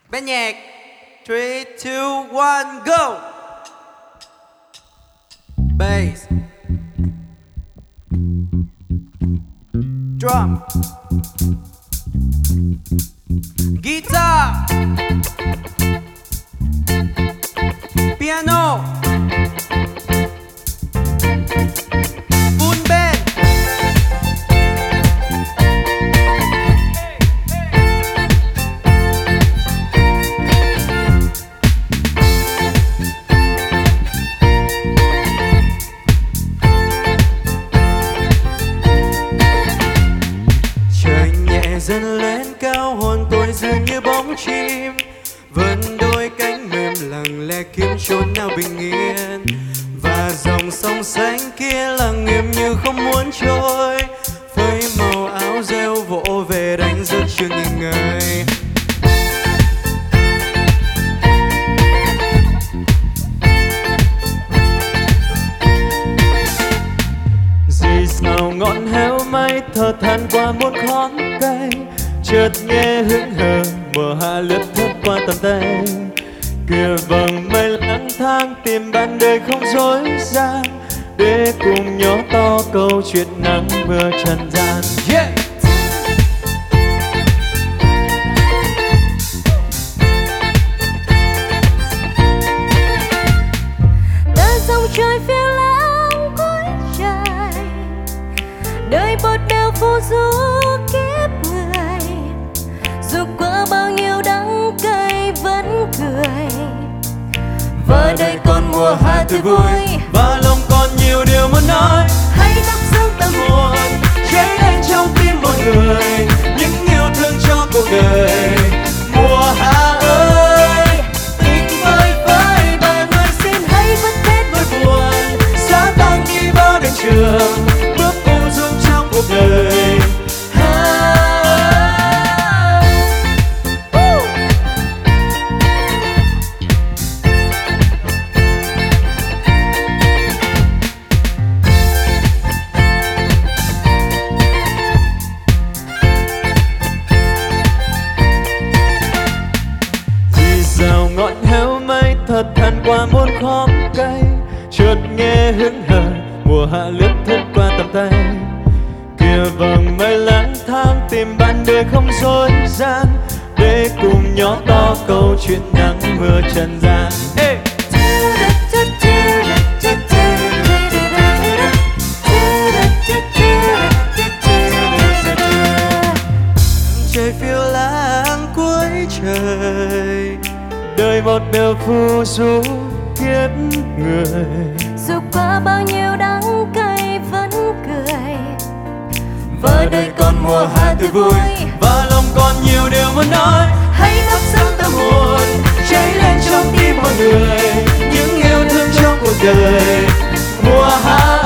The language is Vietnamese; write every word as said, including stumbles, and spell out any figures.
Bên nhạc three, two, one, go. Bass, drum, guitar, piano, full band. Trời nhẹ dần lên cao, hồn tôi dường như bóng chim vươn đôi cánh mềm lặng lẽ kiếm chốn nào bình yên. Và dòng sông xanh kia lặng im như không muốn trôi, với màu áo rêu vỗ về đánh giấc chưa nghỉ ngơi. Dì sao ngọn héo mây thở than qua muôn khóm cây, chợt nghe hững hờ mùa hạ lướt thấp qua tầm tay. Kìa vầng mây lang thang tìm bạn đời không dối gian, để cùng nhỏ to câu chuyện nắng mưa trần gian. Yeah! Tờ dòng trời phiêu lãng cuối trời, đời một đều phù du kiếp người. Dù qua bao nhiêu đắng cay vẫn cười, và đời còn mùa hạ tươi vui. Và lòng còn nhiều điều muốn nói, Hãy thắp sáng tâm hồn, cháy lên trong tim mọi người, những yêu thương cho cuộc đời. Mùa hạ ơi, tình vơi vơi, bạn ơi xin hãy vứt hết nỗi buồn, xóa tan đi bao đường trường, bước ung dung trong cuộc đời. Rào ngọn héo mây thật than qua muôn khóm cây, chợt nghe hững hờ mùa hạ lướt thướt qua tầm tay. Kìa vầng mây lang thang tìm bạn đời không dối gian, để cùng nhỏ to câu chuyện nắng mưa trần gian. Hey! Trời phiêu lãng cuối trời, Đời một điều phù du kiếp người. dù qua bao nhiêu đắng cay vẫn cười, và đời còn mùa hạ tươi vui. Và lòng còn nhiều điều muốn nói, hãy thắp sáng tâm hồn, cháy lên trong tim mọi người, những yêu thương trong cuộc đời. Mùa hạ